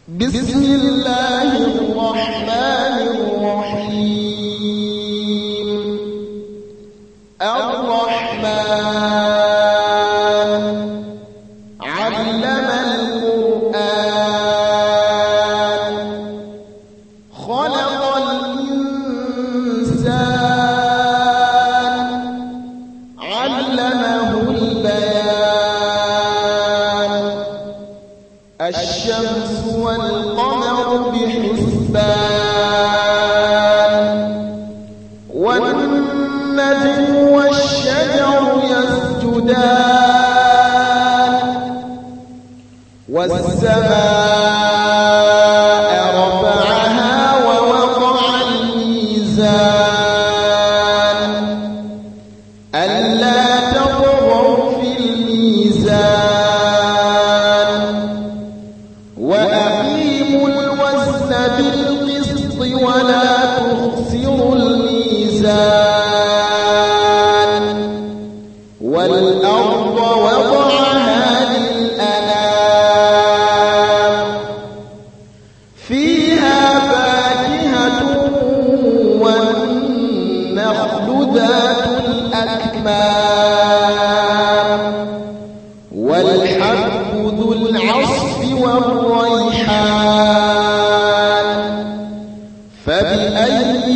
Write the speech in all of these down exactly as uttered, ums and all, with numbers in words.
بسم الله الرحمن الرحيم. الرحمن علم القرآن خلق الإنسان علمه البيان الشمس والقمر بحسبان والنجم والشجر يسجدان والسماء رفعها ووضع الميزان ألا تطغوا في الميزان وأقيموا الوزن بالقسط ولا تخسروا الميزان والأرض وضعها للأنام فيها فاكهة والنخل ذات الأكمام والحب ذو العصف والريحان فبأي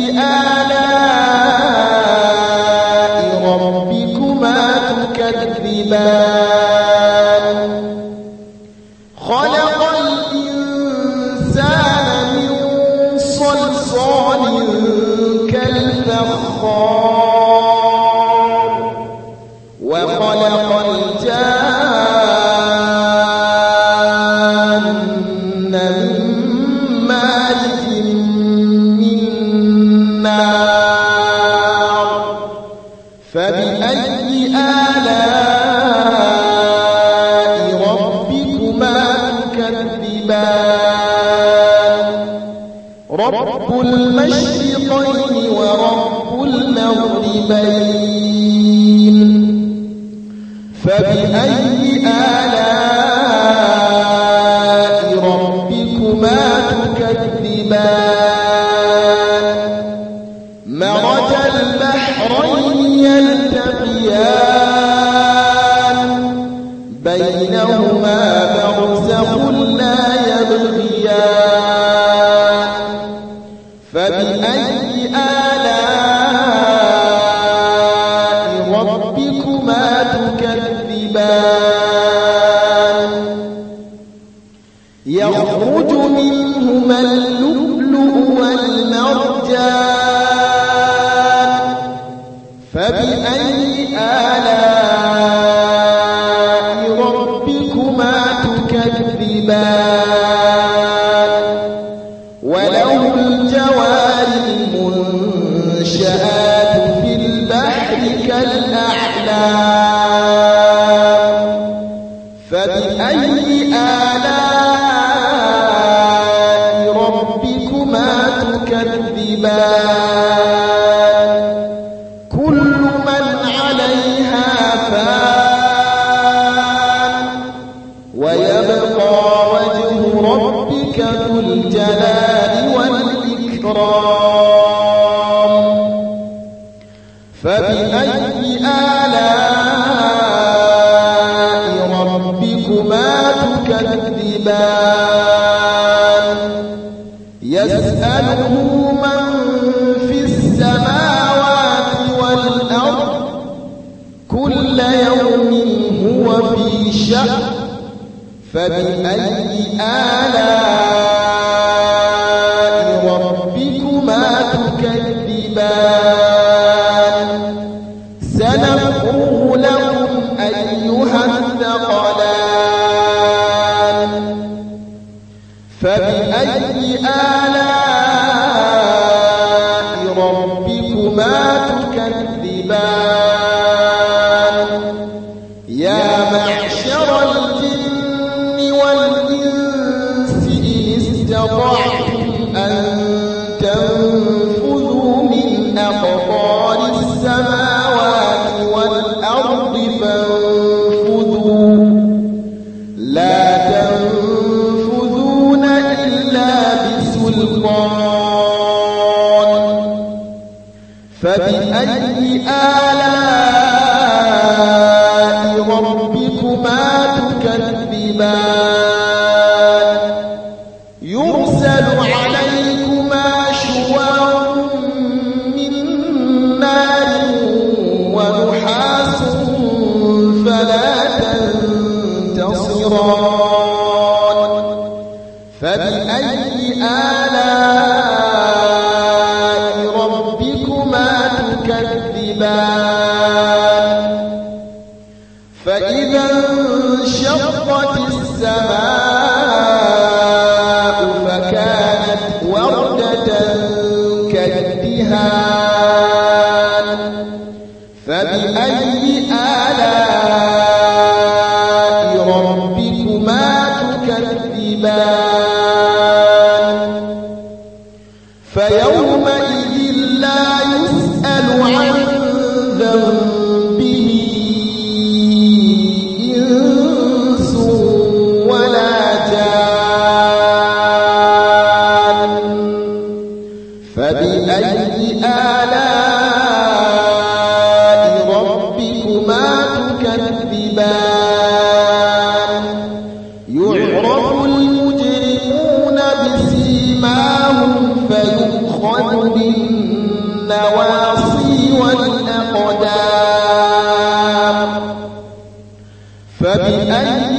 آلاء ربكما تكذبان خلق الإنسان من صلصال كالفخار وخلق الجان من مارج من نار فبأي آلاء ربكما تكذبان رب المشرقين ورب المغربين فبأي آلاء ربكما تكذبان مرج البحرين يلتقيان بينهما برزخ لا يبغيان فبأي آلاء ربكما تكذبان يخرج منهما اللؤلؤ والمرجان فبأي آلاء ربكما تكذبان وله الجوار المنشآت في البحر كالأعلام فبأي آلاء ربكما تكذبان كل من عليها فان ويبقى وجه ربك ذو الجلال والإكرام فبأي آلاء ربكما تكذبان يسأله من في السماوات والأرض كل يوم هو في شأن فبأي آلاء ربكما تكذبان سنفرغ لكم أيها الثقلان فبأي آلاء ربكما تكذبان يا معشر الجن والإنس إن استطعتم أن تنفذوا من أقطار السماوات والأرض فانفذوا لا تنفذون إلا فبأي آلاء ربكما تكذبان يرسل عليكما شواظ من نار ونحاس فلا تنتصران فبأي آلاء ربكما تكذبان فإذا انشقت السماء فكانت وردة كالدهان فبأي آلاء ربكما تكذبان فيومئذ لا يسأل عن ذنبه إنس ولا جان فبأي آلاء ربكما تكذبان يعرف المجرمون بسيماهم فيؤخذ بالنواصي والأقدام فبأي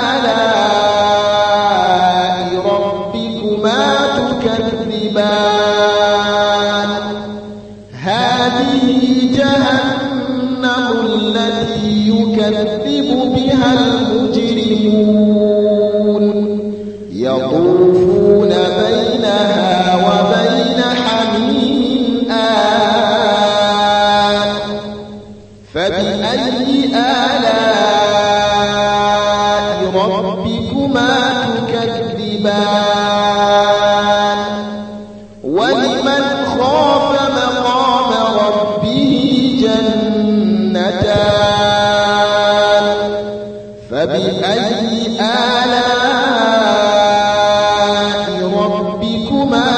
آلاء ربكما تكذبان هذه جهنم التي يكذب بها المجرمون يطوفون بينها وبين حميم آن فبأي آلاء ربكما تكذبان ولمن خاف مقام ربه جنتان فبأي آلاء ربكما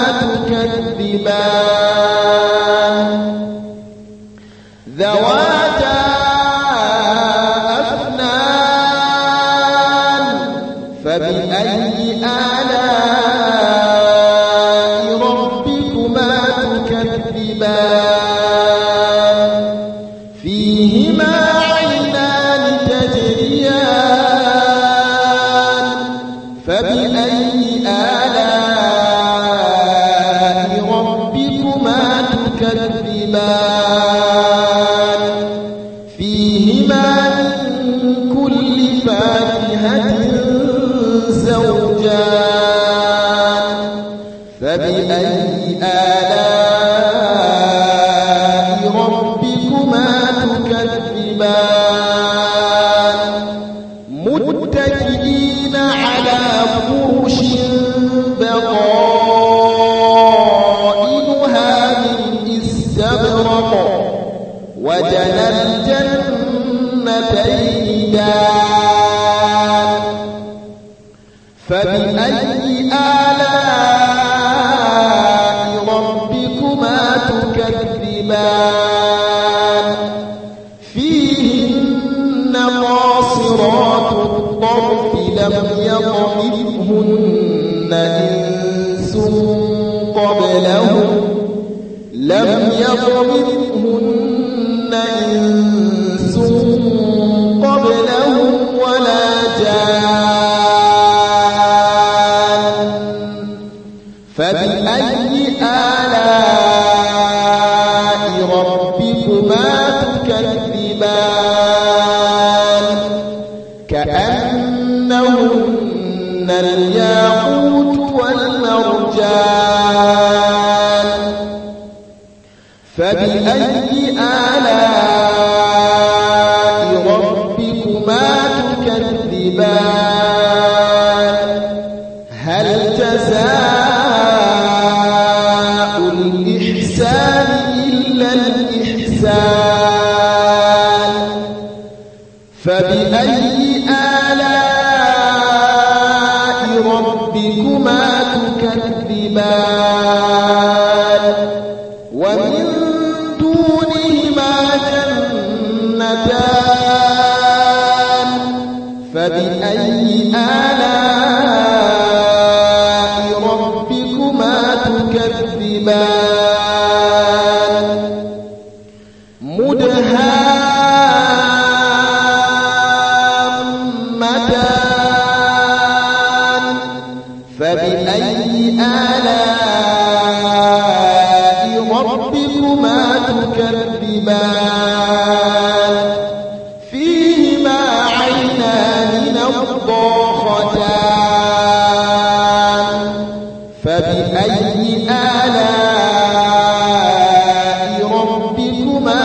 تكذبان ذواتا أفنان فبأي آلاء ربكما تكذبان فيهما عينان تجريان فبأي آلاء ربكما تكذبان فيهما من كل فاكهة زوجان فبأي آلاء ربكما تكذبان متكئين على فرش بطائنها من استبرق وجنى الجنتين دان فبأي آلاء ربكما تكذبان فيهن قاصرات الطرف لم يطمثهن إنس قبلهم لم يطمثهن إنس قبلهم ولا جان فبأي آلاء ربكما تكذبان كأنهن الياقوت والمرجان فبأي آلاء ربكما تكذبان هل جزاء الإحسان إلا الإحسان فبأي آلاء ربكما تكذبان ومن دون نعمتان فبأي آلاء ربكما تكذبان مدهامتان فبأي آلاء ربكما تكذبان فيهما عينان نضاختان فبأي آلاء ربكما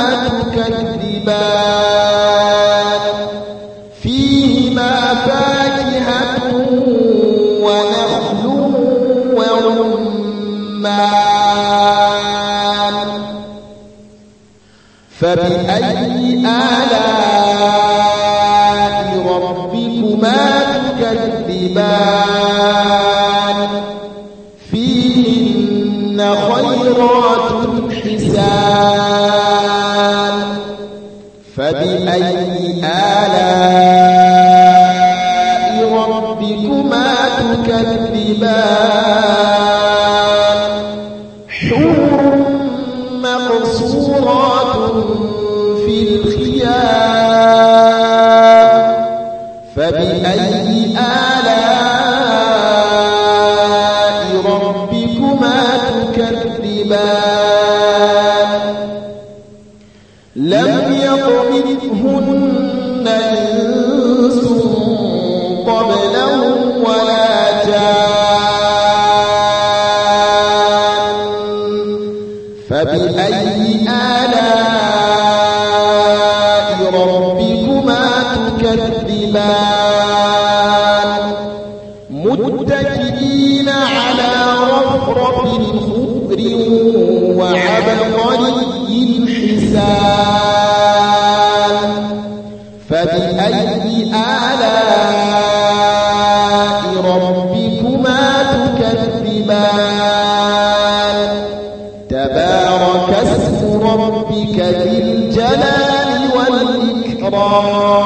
تكذبان فيهما فاكهة ونخل ورمان فبأي آلاء ربكما تكذبان فيهن خيرات حسان فبأي آلاء ربكما تكذبان حور مقصورات في الخيام فبأي آلاء ربكما تكذبان لم يطمثهن إنس قبلهم ولا جان فبأي آلاء ربكما تكذبان متكئين على رفرف خضر وعبقري حسان فبأي آلاء ربكما تكذبان تبارك اسم ربك ذي الجلال والإكرام